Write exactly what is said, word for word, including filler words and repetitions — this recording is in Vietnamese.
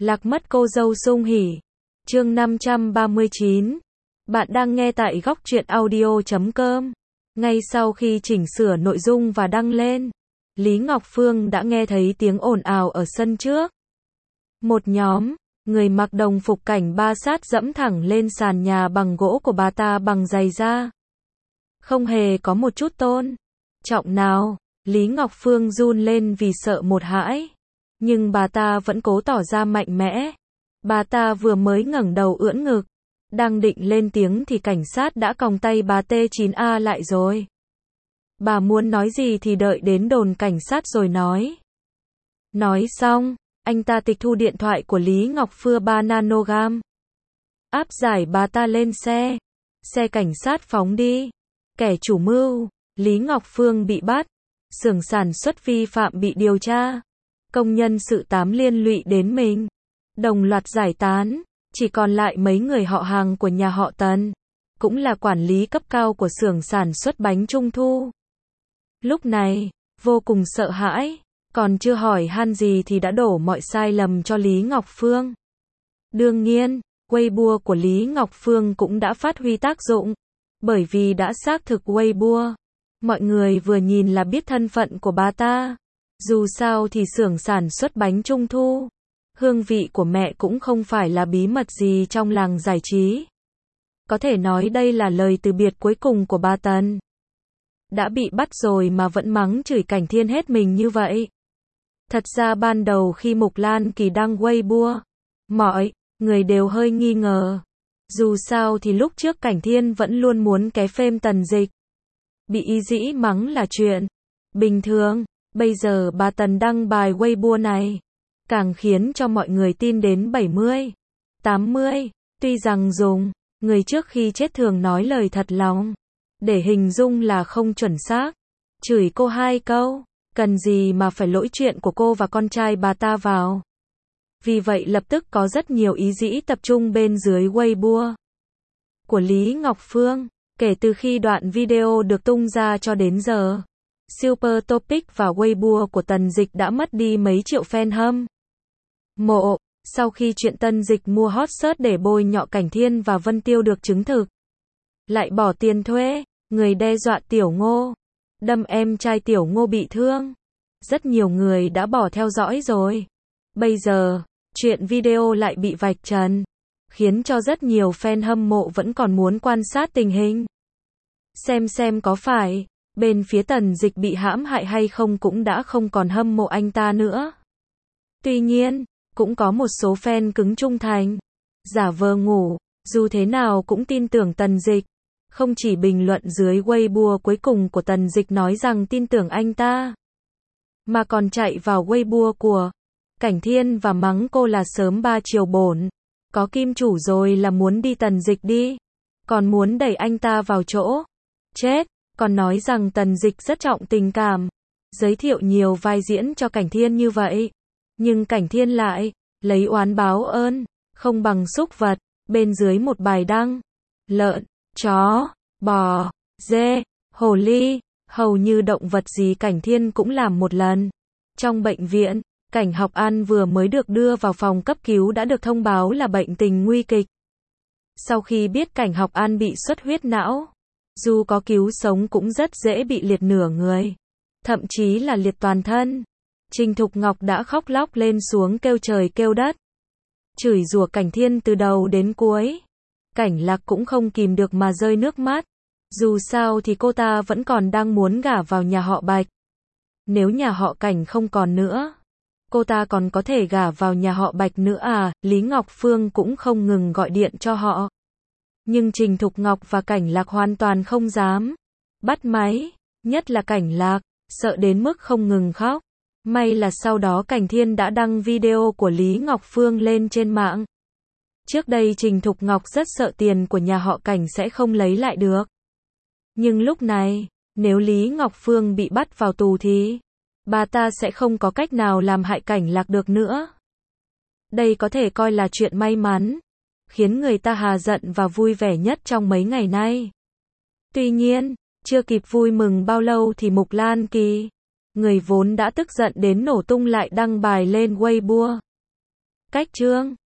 Lạc mất cô dâu sung hỉ. Chương năm trăm ba mươi chín. Bạn đang nghe tại góc truyện audio chấm com. Ngay sau khi chỉnh sửa nội dung và đăng lên, Lý Ngọc Phương đã nghe thấy tiếng ồn ào ở sân trước. Một nhóm người mặc đồng phục cảnh ba sát dẫm thẳng lên sàn nhà bằng gỗ của bà ta bằng giày da. Không hề có một chút tôn trọng nào. Lý Ngọc Phương run lên vì sợ một hãi. Nhưng bà ta vẫn cố tỏ ra mạnh mẽ. Bà ta vừa mới ngẩng đầu ưỡn ngực, đang định lên tiếng thì cảnh sát đã còng tay bà T chín A lại rồi. Bà muốn nói gì thì đợi đến đồn cảnh sát rồi nói. Nói xong, anh ta tịch thu điện thoại của Lý Ngọc Phương ba nanogram. Áp giải bà ta lên xe. Xe cảnh sát phóng đi. Kẻ chủ mưu, Lý Ngọc Phương bị bắt. Xưởng sản xuất vi phạm bị điều tra. Công nhân sự tám liên lụy đến mình. Đồng loạt giải tán. Chỉ còn lại mấy người họ hàng của nhà họ Tần. Cũng là quản lý cấp cao của xưởng sản xuất bánh trung thu. Lúc này, vô cùng sợ hãi. Còn chưa hỏi han gì thì đã đổ mọi sai lầm cho Lý Ngọc Phương. Đương nhiên, Weibo của Lý Ngọc Phương cũng đã phát huy tác dụng. Bởi vì đã xác thực Weibo. Mọi người vừa nhìn là biết thân phận của bà ta. Dù sao thì xưởng sản xuất bánh trung thu, hương vị của mẹ cũng không phải là bí mật gì trong làng giải trí. Có thể nói đây là lời từ biệt cuối cùng của bà Tần. Đã bị bắt rồi mà vẫn mắng chửi Cảnh Thiên hết mình như vậy. Thật ra ban đầu khi Mục Lan Kỳ đăng Weibo, mọi người đều hơi nghi ngờ. Dù sao thì lúc trước Cảnh Thiên vẫn luôn muốn ké phêm Tần Dịch. Bị y dĩ mắng là chuyện bình thường. Bây giờ bà Tần đăng bài Weibo này, càng khiến cho mọi người tin đến bảy mươi, tám mươi. Tuy rằng dùng người trước khi chết thường nói lời thật lòng, để hình dung là không chuẩn xác. Chửi cô hai câu, cần gì mà phải lỗi chuyện của cô và con trai bà ta vào. Vì vậy lập tức có rất nhiều ý dĩ tập trung bên dưới Weibo của Lý Ngọc Phương. Kể từ khi đoạn video được tung ra cho đến giờ, Super Topic và Weibo của Tần Dịch đã mất đi mấy triệu fan hâm mộ. Sau khi chuyện Tần Dịch mua hot search để bôi nhọ Cảnh Thiên và Vân Tiêu được chứng thực, lại bỏ tiền thuê người đe dọa Tiểu Ngô, đâm em trai Tiểu Ngô bị thương, rất nhiều người đã bỏ theo dõi rồi. Bây giờ, chuyện video lại bị vạch trần, khiến cho rất nhiều fan hâm mộ vẫn còn muốn quan sát tình hình. Xem xem có phải bên phía Tần Dịch bị hãm hại hay không cũng đã không còn hâm mộ anh ta nữa. Tuy nhiên, cũng có một số fan cứng trung thành, giả vờ ngủ, dù thế nào cũng tin tưởng Tần Dịch. Không chỉ bình luận dưới Weibo cuối cùng của Tần Dịch nói rằng tin tưởng anh ta, mà còn chạy vào Weibo của Cảnh Thiên và mắng cô là sớm ba chiều bổn. Có kim chủ rồi là muốn đi Tần Dịch đi. Còn muốn đẩy anh ta vào chỗ chết. Còn nói rằng Tần Dịch rất trọng tình cảm, giới thiệu nhiều vai diễn cho Cảnh Thiên như vậy. Nhưng Cảnh Thiên lại lấy oán báo ơn, không bằng súc vật. Bên dưới một bài đăng, lợn, chó, bò, dê, hồ ly, hầu như động vật gì Cảnh Thiên cũng làm một lần. Trong bệnh viện, Cảnh Học An vừa mới được đưa vào phòng cấp cứu đã được thông báo là bệnh tình nguy kịch. Sau khi biết Cảnh Học An bị xuất huyết não, dù có cứu sống cũng rất dễ bị liệt nửa người, thậm chí là liệt toàn thân. Trình Thục Ngọc đã khóc lóc lên xuống kêu trời kêu đất, chửi rủa Cảnh Thiên từ đầu đến cuối. Cảnh Lạc cũng không kìm được mà rơi nước mắt. Dù sao thì cô ta vẫn còn đang muốn gả vào nhà họ Bạch. Nếu nhà họ Cảnh không còn nữa, cô ta còn có thể gả vào nhà họ Bạch nữa à. Lý Ngọc Phương cũng không ngừng gọi điện cho họ. Nhưng Trình Thục Ngọc và Cảnh Lạc hoàn toàn không dám bắt máy. Nhất là Cảnh Lạc, sợ đến mức không ngừng khóc. May là sau đó Cảnh Thiên đã đăng video của Lý Ngọc Phương lên trên mạng. Trước đây Trình Thục Ngọc rất sợ tiền của nhà họ Cảnh sẽ không lấy lại được. Nhưng lúc này, nếu Lý Ngọc Phương bị bắt vào tù thì bà ta sẽ không có cách nào làm hại Cảnh Lạc được nữa. Đây có thể coi là chuyện may mắn, khiến người ta hà giận và vui vẻ nhất trong mấy ngày nay. Tuy nhiên, chưa kịp vui mừng bao lâu thì Mục Lan Kỳ, người vốn đã tức giận đến nổ tung lại đăng bài lên Weibo. Cách chương